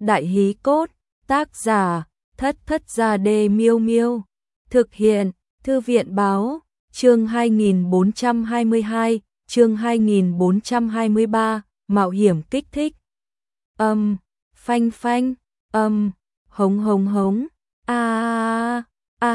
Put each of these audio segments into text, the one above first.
Đại hí cốt, tác giả, Thất Thất Gia Đê Miêu Miêu. Thực hiện, Thư viện báo, chương 2422, chương 2423, mạo hiểm kích thích. Phanh phanh, hống hống hống, a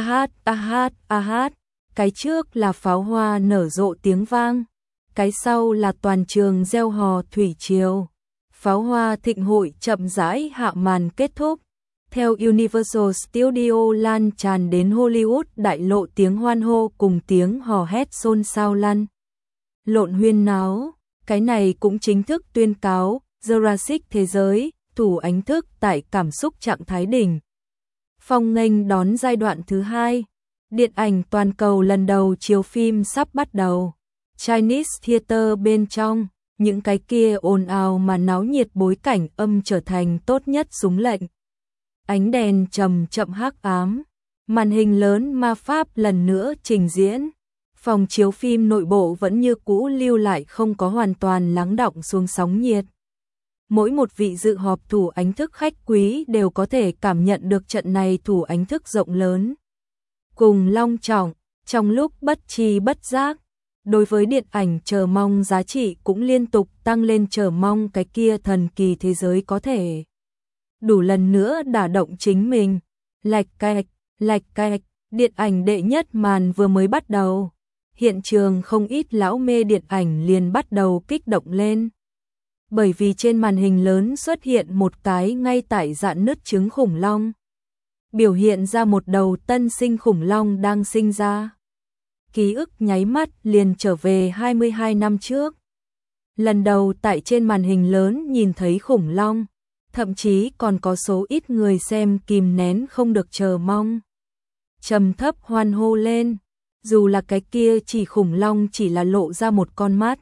hát, cái trước là pháo hoa nở rộ tiếng vang, cái sau là toàn trường reo hò thủy triều. Pháo hoa thịnh hội chậm rãi hạ màn kết thúc. Theo Universal Studio lan tràn đến Hollywood đại lộ tiếng hoan hô cùng tiếng hò hét xôn xao lăn lộn huyên náo. Cái này cũng chính thức tuyên cáo Jurassic thế giới, thủ ánh thức tại cảm xúc trạng thái đỉnh phong nghênh đón giai đoạn thứ 2. Điện ảnh toàn cầu lần đầu chiếu phim sắp bắt đầu. Chinese Theater bên trong, những cái kia ồn ào mà náo nhiệt bối cảnh âm trở thành tốt nhất súng lệnh. Ánh đèn chậm chậm hắc ám, màn hình lớn ma pháp lần nữa trình diễn. Phòng chiếu phim nội bộ vẫn như cũ lưu lại không có hoàn toàn lắng đọng xuống sóng nhiệt. Mỗi một vị dự họp thủ ánh thức khách quý đều có thể cảm nhận được trận này thủ ánh thức rộng lớn cùng long trọng. Trong lúc bất tri bất giác, đối với điện ảnh chờ mong giá trị cũng liên tục tăng lên, chờ mong cái kia thần kỳ thế giới có thể đủ lần nữa đả động chính mình. Lạch cạch, điện ảnh đệ nhất màn vừa mới bắt đầu. Hiện trường không ít lão mê điện ảnh liền bắt đầu kích động lên. Bởi vì trên màn hình lớn xuất hiện một cái ngay tại rạn nứt trứng khủng long. Biểu hiện ra một đầu tân sinh khủng long đang sinh ra. Ký ức nháy mắt liền trở về 22 năm trước. Lần đầu tại trên màn hình lớn nhìn thấy khủng long, thậm chí còn có số ít người xem kìm nén không được chờ mong. Trầm thấp hoan hô lên, dù là cái kia chỉ khủng long chỉ là lộ ra một con mắt.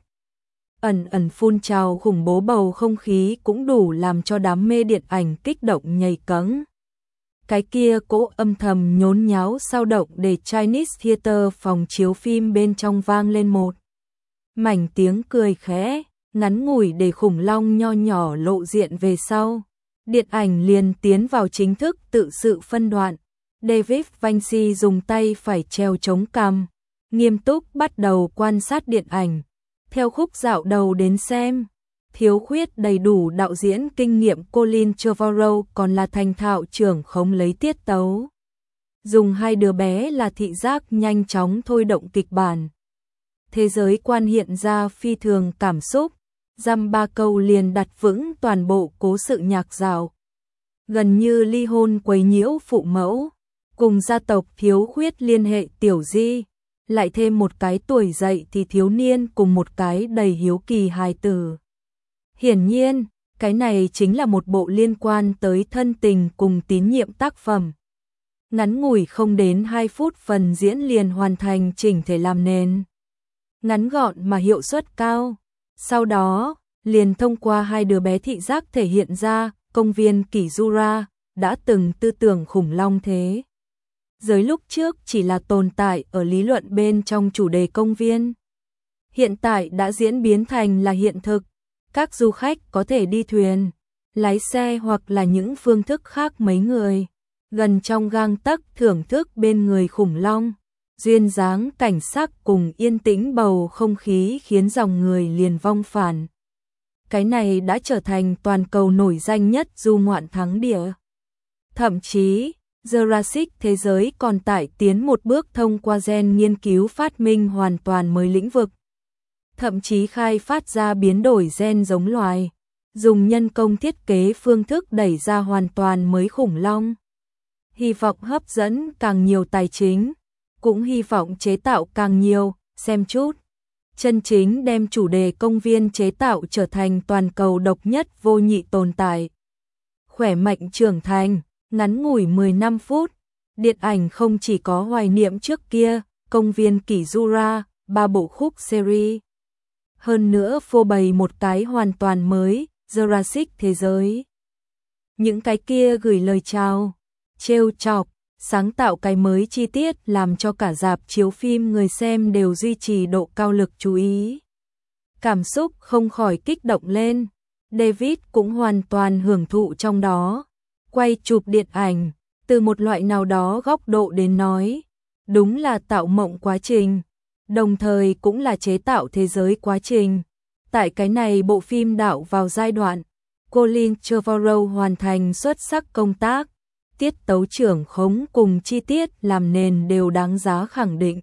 Ẩn phun trào khủng bố bầu không khí cũng đủ làm cho đám mê điện ảnh kích động nhảy cẫng. Cái kia cỗ âm thầm nhốn nháo sao động để Chinese Theater phòng chiếu phim bên trong vang lên một mảnh tiếng cười khẽ, ngắn ngủi để khủng long nho nhỏ lộ diện về sau. Điện ảnh liền tiến vào chính thức tự sự phân đoạn. David Vinci dùng tay phải treo chống cằm, nghiêm túc bắt đầu quan sát điện ảnh. Theo khúc dạo đầu đến xem, thiếu khuyết đầy đủ đạo diễn kinh nghiệm Colin Trevorrow còn là thành thạo trưởng khống lấy tiết tấu. Dùng hai đứa bé là thị giác nhanh chóng thôi động kịch bản. Thế giới quan hiện ra phi thường cảm xúc, dăm ba câu liền đặt vững toàn bộ cố sự nhạc dạo. Gần như ly hôn quấy nhiễu phụ mẫu, cùng gia tộc thiếu khuyết liên hệ tiểu di, lại thêm một cái tuổi dậy thì thiếu niên cùng một cái đầy hiếu kỳ hài tử. Hiển nhiên, cái này chính là một bộ liên quan tới thân tình cùng tín nhiệm tác phẩm. Ngắn ngủi không đến 2 phút phần diễn liền hoàn thành chỉnh thể làm nền. Ngắn gọn mà hiệu suất cao. Sau đó, liền thông qua hai đứa bé thị giác thể hiện ra công viên Kizura đã từng tư tưởng khủng long thế giới lúc trước chỉ là tồn tại ở lý luận bên trong chủ đề công viên. Hiện tại đã diễn biến thành là hiện thực. Các du khách có thể đi thuyền, lái xe hoặc là những phương thức khác mấy người gần trong gang tấc thưởng thức bên người khủng long. Duyên dáng cảnh sắc cùng yên tĩnh bầu không khí khiến dòng người liền vong phản. Cái này đã trở thành toàn cầu nổi danh nhất du ngoạn thắng địa. Thậm chí, Jurassic thế giới còn tải tiến một bước thông qua gen nghiên cứu phát minh hoàn toàn mới lĩnh vực. Thậm chí khai phát ra biến đổi gen giống loài, dùng nhân công thiết kế phương thức đẩy ra hoàn toàn mới khủng long. Hy vọng hấp dẫn càng nhiều tài chính, cũng hy vọng chế tạo càng nhiều, xem chút. Chân chính đem chủ đề công viên chế tạo trở thành toàn cầu độc nhất vô nhị tồn tại. Khỏe mạnh trưởng thành, ngắn ngủi 15 phút, điện ảnh không chỉ có hoài niệm trước kia, công viên Kizura, 3 bộ khúc series. Hơn nữa phô bày một cái hoàn toàn mới, Jurassic thế giới. Những cái kia gửi lời chào, trêu chọc, sáng tạo cái mới chi tiết làm cho cả rạp chiếu phim người xem đều duy trì độ cao lực chú ý. Cảm xúc không khỏi kích động lên. David cũng hoàn toàn hưởng thụ trong đó. Quay chụp điện ảnh, từ một loại nào đó góc độ đến nói, đúng là tạo mộng quá trình, đồng thời cũng là chế tạo thế giới quá trình. Tại cái này bộ phim đạo vào giai đoạn, Colin Trevorrow hoàn thành xuất sắc công tác, tiết tấu trưởng khống cùng chi tiết làm nền đều đáng giá khẳng định.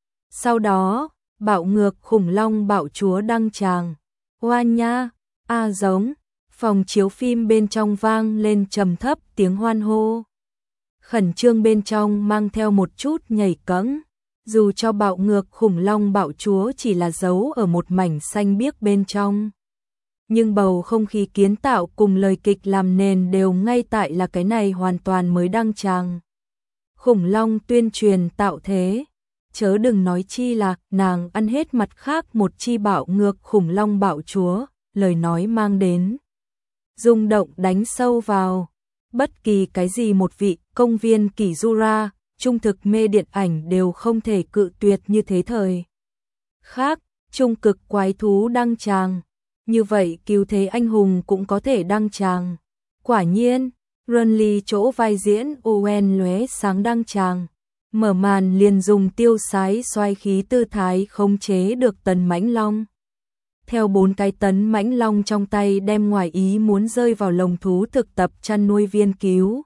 Sau đó, bạo ngược khủng long bạo chúa đăng tràng. Oan nha, giống, phòng chiếu phim bên trong vang lên trầm thấp tiếng hoan hô. Khẩn trương bên trong mang theo một chút nhảy cẫng, dù cho bạo ngược khủng long bạo chúa chỉ là giấu ở một mảnh xanh biếc bên trong. Nhưng bầu không khí kiến tạo cùng lời kịch làm nền đều ngay tại là cái này hoàn toàn mới đăng tràng. Khủng long tuyên truyền tạo thế, chớ đừng nói chi là nàng ăn hết mặt khác một chi bạo ngược khủng long bạo chúa, lời nói mang đến rung động đánh sâu vào. Bất kỳ cái gì một vị công viên kỷ Jura, trung thực mê điện ảnh đều không thể cự tuyệt như thế thời. Khác, trung cực quái thú đăng tràng, như vậy cứu thế anh hùng cũng có thể đăng tràng. Quả nhiên, Renly chỗ vai diễn Owen lóe sáng đăng tràng. Mở màn liền dùng tiêu sái xoay khí tư thái khống chế được tấn mãnh long. Theo 4 cái tấn mãnh long trong tay đem ngoài ý muốn rơi vào lồng thú thực tập chăn nuôi viên cứu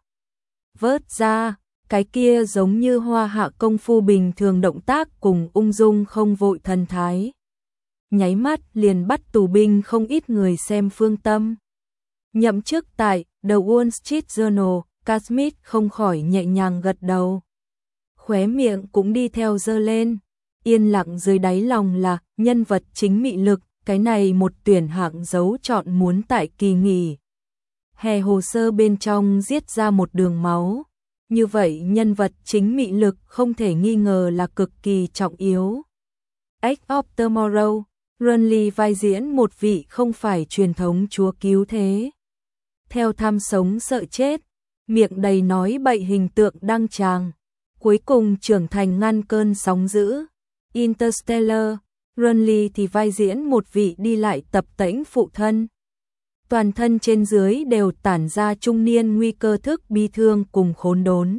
vớt ra, cái kia giống như hoa hạ công phu bình thường động tác cùng ung dung không vội thần thái. Nháy mắt liền bắt tù binh không ít người xem phương tâm. Nhậm chức tại The Wall Street Journal, Cat Smith không khỏi nhẹ nhàng gật đầu. Khóe miệng cũng đi theo giơ lên, yên lặng dưới đáy lòng là nhân vật chính mị lực, cái này một tuyển hạng dấu chọn muốn tại kỳ nghỉ hè hồ sơ bên trong giết ra một đường máu. Như vậy nhân vật chính mị lực không thể nghi ngờ là cực kỳ trọng yếu. Edge of Tomorrow, Renly vai diễn một vị không phải truyền thống chúa cứu thế. Theo tham sống sợ chết, miệng đầy nói bậy hình tượng đăng tràng, cuối cùng trưởng thành ngăn cơn sóng dữ. Interstellar, Renly thì vai diễn một vị đi lại tập tễnh phụ thân. Toàn thân trên dưới đều tản ra trung niên nguy cơ thức bi thương cùng khốn đốn.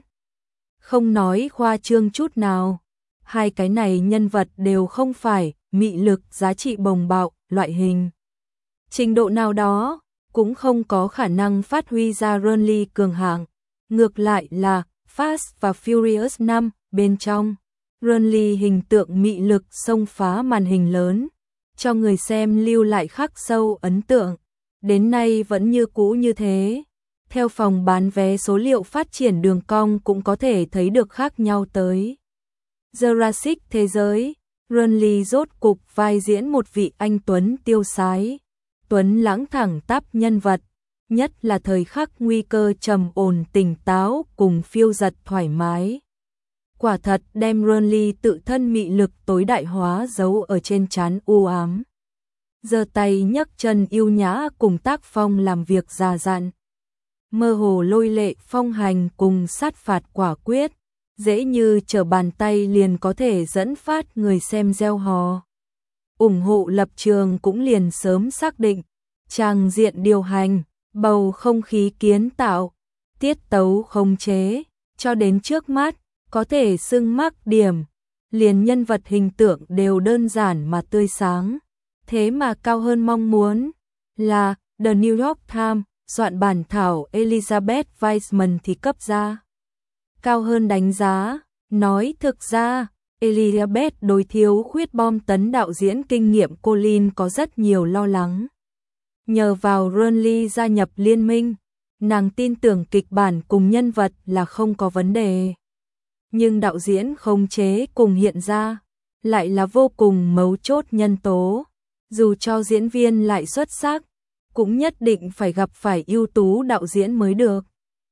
Không nói khoa trương chút nào, hai cái này nhân vật đều không phải mị lực giá trị bồng bạo loại hình. Trình độ nào đó cũng không có khả năng phát huy ra Renly cường hạng. Ngược lại là Fast và Furious 5 bên trong, Renly hình tượng mị lực xông phá màn hình lớn, cho người xem lưu lại khắc sâu ấn tượng. Đến nay vẫn như cũ như thế. Theo phòng bán vé số liệu phát triển đường cong cũng có thể thấy được khác nhau tới. Jurassic thế giới, Renly rốt cục vai diễn một vị anh tuấn tiêu sái, tuấn lãng thẳng tắp nhân vật, nhất là thời khắc nguy cơ trầm ổn tỉnh táo cùng phiêu giật thoải mái. Quả thật đem Renly tự thân mị lực tối đại hóa giấu ở trên trán u ám. Giơ tay nhấc chân yêu nhã cùng tác phong làm việc già dặn. Mơ hồ lôi lệ phong hành cùng sát phạt quả quyết, dễ như trở bàn tay liền có thể dẫn phát người xem reo hò. Ủng hộ lập trường cũng liền sớm xác định, tràng diện điều hành, bầu không khí kiến tạo, tiết tấu khống chế, cho đến trước mắt, có thể xưng mắc điểm, liền nhân vật hình tượng đều đơn giản mà tươi sáng. Thế mà cao hơn mong muốn là The New York Times, soạn bản thảo Elizabeth Weissman thì cấp ra cao hơn đánh giá. Nói thực ra, Elizabeth đối thiếu khuyết bom tấn đạo diễn kinh nghiệm Colin có rất nhiều lo lắng. Nhờ vào Renly gia nhập liên minh, nàng tin tưởng kịch bản cùng nhân vật là không có vấn đề. Nhưng đạo diễn khống chế cùng hiện ra lại là vô cùng mấu chốt nhân tố. Dù cho diễn viên lại xuất sắc, cũng nhất định phải gặp phải ưu tú đạo diễn mới được.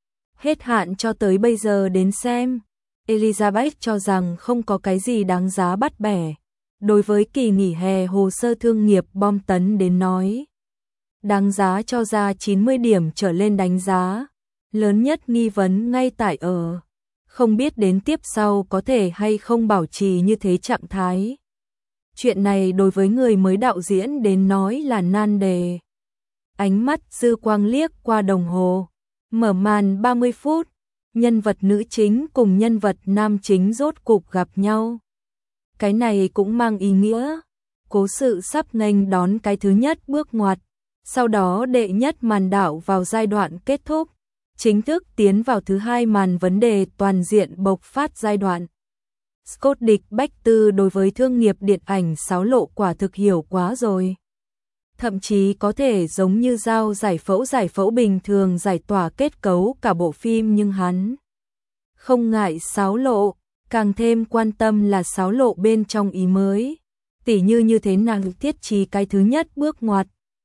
Hết hạn cho tới bây giờ đến xem, Elizabeth cho rằng không có cái gì đáng giá bắt bẻ. Đối với kỳ nghỉ hè hồ sơ thương nghiệp bom tấn đến nói, đáng giá cho ra 90 điểm trở lên đánh giá. Lớn nhất nghi vấn ngay tại ở, không biết đến tiếp sau có thể hay không bảo trì như thế trạng thái. Chuyện này đối với người mới đạo diễn đến nói là nan đề. ánh mắt dư quang liếc qua đồng hồ. Mở màn 30 phút, nhân vật nữ chính cùng nhân vật nam chính rốt cục gặp nhau. Cái này cũng mang ý nghĩa cố sự sắp nghênh đón cái thứ nhất bước ngoặt, sau đó đệ nhất màn đảo vào giai đoạn kết thúc, chính thức tiến vào thứ hai màn vấn đề toàn diện bộc phát giai đoạn. Scott Địch Bách Tư đối với thương nghiệp điện ảnh xáo lộ quả thực hiểu quá rồi. Thậm chí có thể giống như dao giải phẫu bình thường giải tỏa kết cấu cả bộ phim, nhưng hắn không ngại xáo lộ, càng thêm quan tâm là xáo lộ bên trong ý mới. Tỉ như thế nào thiết trí cái thứ nhất bước ngoặt,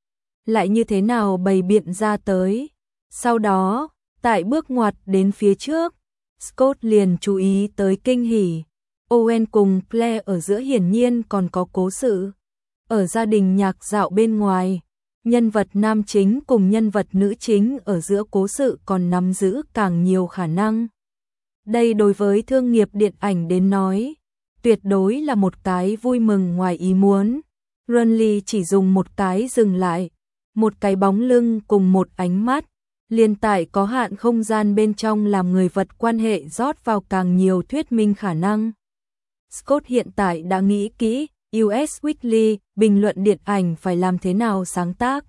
lại như thế nào bày biện ra tới. Sau đó, tại bước ngoặt đến phía trước, Scott liền chú ý tới kinh hỉ. Owen cùng Claire ở giữa hiển nhiên còn có cố sự. Ở gia đình nhạc dạo bên ngoài, nhân vật nam chính cùng nhân vật nữ chính ở giữa cố sự còn nắm giữ càng nhiều khả năng. Đây đối với thương nghiệp điện ảnh đến nói, tuyệt đối là một cái vui mừng ngoài ý muốn. Runley chỉ dùng một cái dừng lại, một cái bóng lưng cùng một ánh mắt, liền tại có hạn không gian bên trong làm người vật quan hệ rót vào càng nhiều thuyết minh khả năng. Scott hiện tại đã nghĩ kỹ, US Weekly, bình luận điện ảnh phải làm thế nào sáng tác.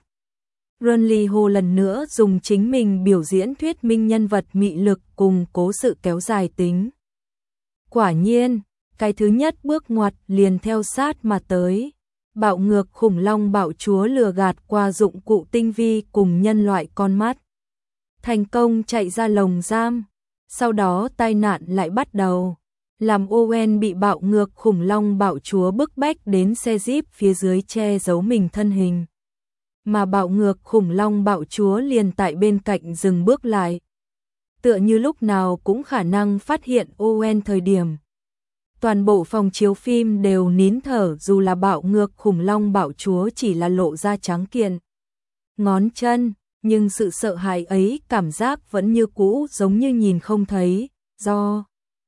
Runley Hồ lần nữa dùng chính mình biểu diễn thuyết minh nhân vật mị lực cùng cố sự kéo dài tính. Quả nhiên, cái thứ nhất bước ngoặt liền theo sát mà tới. Bạo ngược khủng long bạo chúa lừa gạt qua dụng cụ tinh vi cùng nhân loại con mắt. Thành công chạy ra lồng giam. Sau đó tai nạn lại bắt đầu. Làm Owen bị bạo ngược khủng long bạo chúa bức bách đến xe jeep phía dưới che giấu mình thân hình. Mà bạo ngược khủng long bạo chúa liền tại bên cạnh dừng bước lại. Tựa như lúc nào cũng khả năng phát hiện Owen thời điểm. Toàn bộ phòng chiếu phim đều nín thở, dù là bạo ngược khủng long bạo chúa chỉ là lộ ra trắng kiện ngón chân, nhưng sự sợ hãi ấy cảm giác vẫn như cũ, giống như nhìn không thấy, do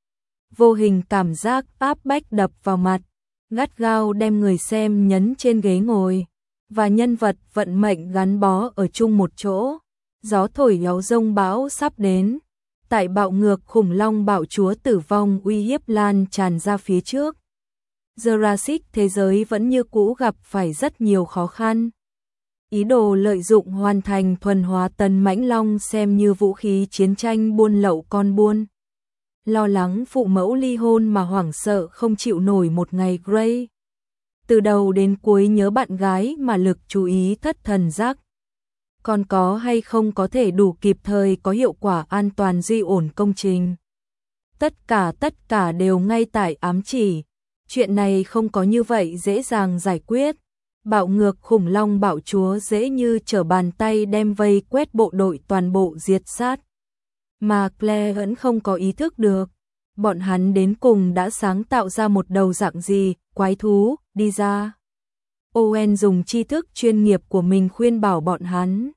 vô hình cảm giác áp bách đập vào mặt, gắt gao đem người xem nhấn trên ghế ngồi, và nhân vật vận mệnh gắn bó ở chung một chỗ. Gió thổi gió rông bão sắp đến. Tại bạo ngược khủng long bạo chúa tử vong uy hiếp lan tràn ra phía trước, Jurassic thế giới vẫn như cũ gặp phải rất nhiều khó khăn. Ý đồ lợi dụng hoàn thành thuần hóa tần mãnh long xem như vũ khí chiến tranh buôn lậu con buôn. Lo lắng phụ mẫu ly hôn mà hoảng sợ không chịu nổi một ngày Gray. Từ đầu đến cuối nhớ bạn gái mà lực chú ý thất thần giác. Còn có hay không có thể đủ kịp thời có hiệu quả an toàn duy ổn công trình. Tất cả đều ngay tại ám chỉ. Chuyện này không có như vậy dễ dàng giải quyết. Bạo ngược khủng long bạo chúa dễ như trở bàn tay đem vây quét bộ đội toàn bộ diệt sát. Mà Claire vẫn không có ý thức được. Bọn hắn đến cùng đã sáng tạo ra một đầu dạng gì, quái thú, đi ra. Owen dùng tri thức chuyên nghiệp của mình khuyên bảo bọn hắn.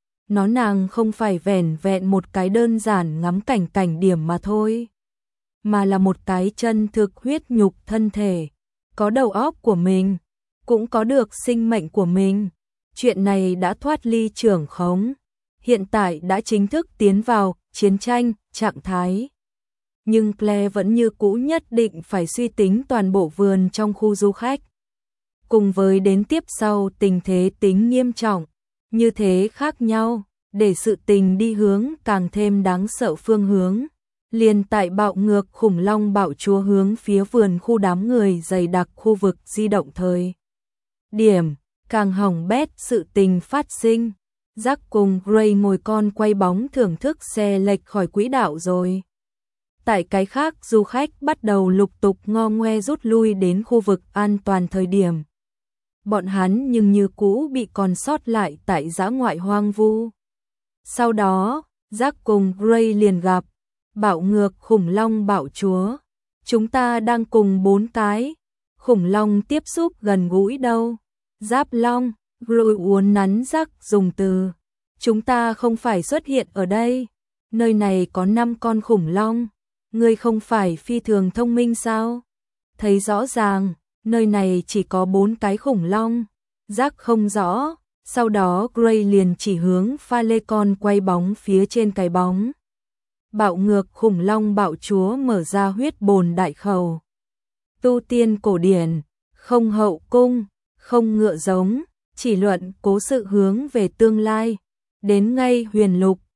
Nàng không phải vẻn vẹn một cái đơn giản ngắm cảnh điểm mà thôi, mà là một cái chân thực huyết nhục thân thể, có đầu óc của mình, cũng có được sinh mệnh của mình. Chuyện này đã thoát ly trưởng khống, hiện tại đã chính thức tiến vào chiến tranh trạng thái. Nhưng Claire vẫn như cũ nhất định phải suy tính toàn bộ vườn trong khu du khách. Cùng với đến tiếp sau tình thế tính nghiêm trọng, như thế khác nhau, để sự tình đi hướng càng thêm đáng sợ phương hướng. Liền tại bạo ngược khủng long bạo chúa hướng phía vườn khu đám người dày đặc khu vực di động thời điểm, càng hỏng bét sự tình phát sinh. Jack cùng Gray ngồi con quay bóng thưởng thức xe lệch khỏi quỹ đạo rồi. Tại cái khác du khách bắt đầu lục tục ngo ngoe rút lui đến khu vực an toàn thời điểm. Bọn hắn nhưng như cũ bị còn sót lại tại dã ngoại hoang vu. Sau đó, Jack cùng Gray liền gặp bạo ngược khủng long bạo chúa. Chúng ta đang cùng 4 cái khủng long tiếp xúc gần gũi đâu. Giáp long, Gray uốn nắn Jack dùng từ. Chúng ta không phải xuất hiện ở đây. Nơi này có 5 con khủng long. Ngươi không phải phi thường thông minh sao? Thấy rõ ràng, nơi này chỉ có 4 cái khủng long. Jack không rõ. Sau đó Gray liền chỉ hướng Phalecon quay bóng phía trên cái bóng. Bạo ngược khủng long bạo chúa mở ra huyết bồn đại khẩu. Tu tiên cổ điển, không hậu cung, không ngựa giống, chỉ luận cố sự hướng về tương lai. Đến ngay huyền lục,